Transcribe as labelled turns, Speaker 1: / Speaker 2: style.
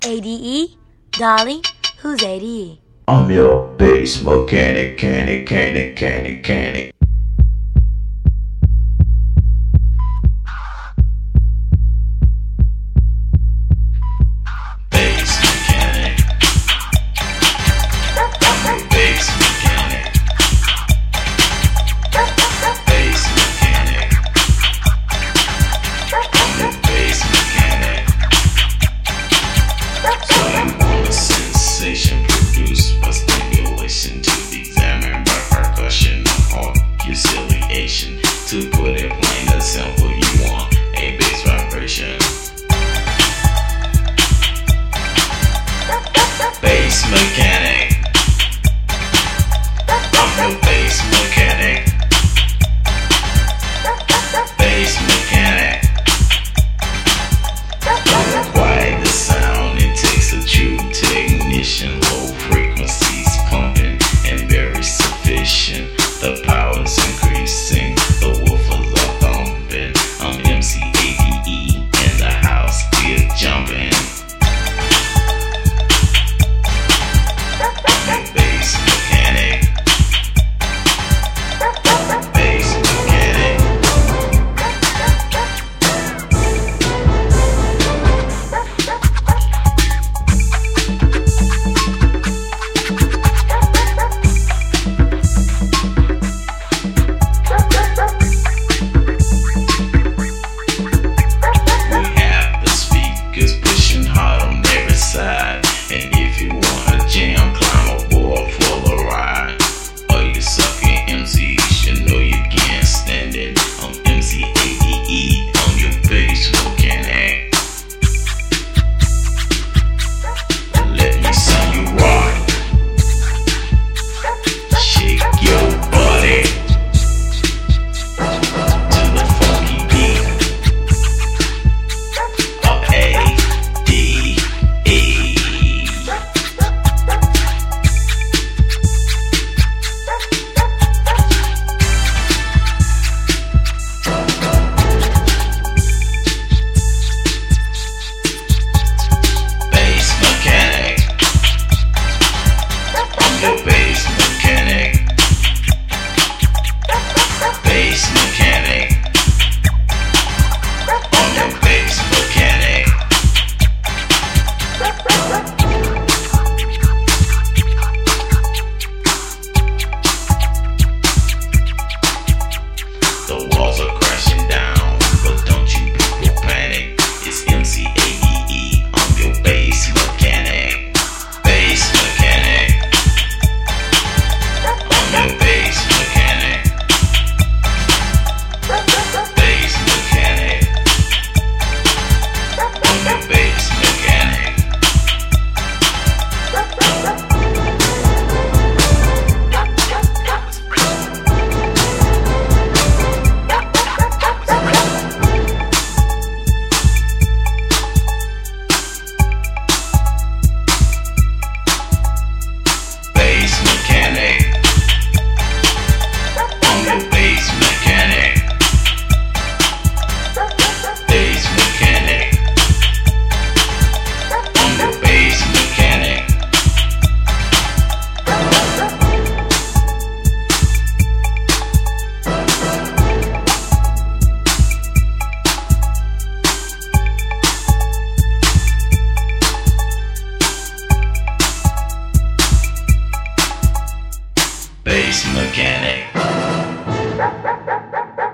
Speaker 1: ADE? Darling, who's ADE?
Speaker 2: I'm your bass mechanic, mechanic.
Speaker 3: Produced by stimulation to examine by percussion or oscillation. To put it plain and simple, you want a bass vibration. Bass mechanic. I'm your bass mechanic. Bass mechanic. Don't quiet the sound, it takes a true technician. Low frequencies pumping and very sufficient. The power's increasing, the woofers are thumping. I'm MC ADE in the house, still jumping. I'm your bass mechanic. Bass mechanic. And if you wanna jam, climb aboard for the ride. All you suckin' MCs, you know you can't stand it. I'm MC ADE, I'm your bass mechanic. Let me see you rock. Shake your body to the funky beat of ADE. Your bass mechanic. Bass mechanic. I'm your bass mechanic. The walls are crashing down, but don't you people panic. It's MC ADE. I'm your bass mechanic. Bass mechanic. I'm your bass mechanic. Bass mechanic. I'm your bass mechanic. Bass mechanic. I'm your bass mechanic. Bass mechanic. I'm your bass mechanic. Bass mechanic.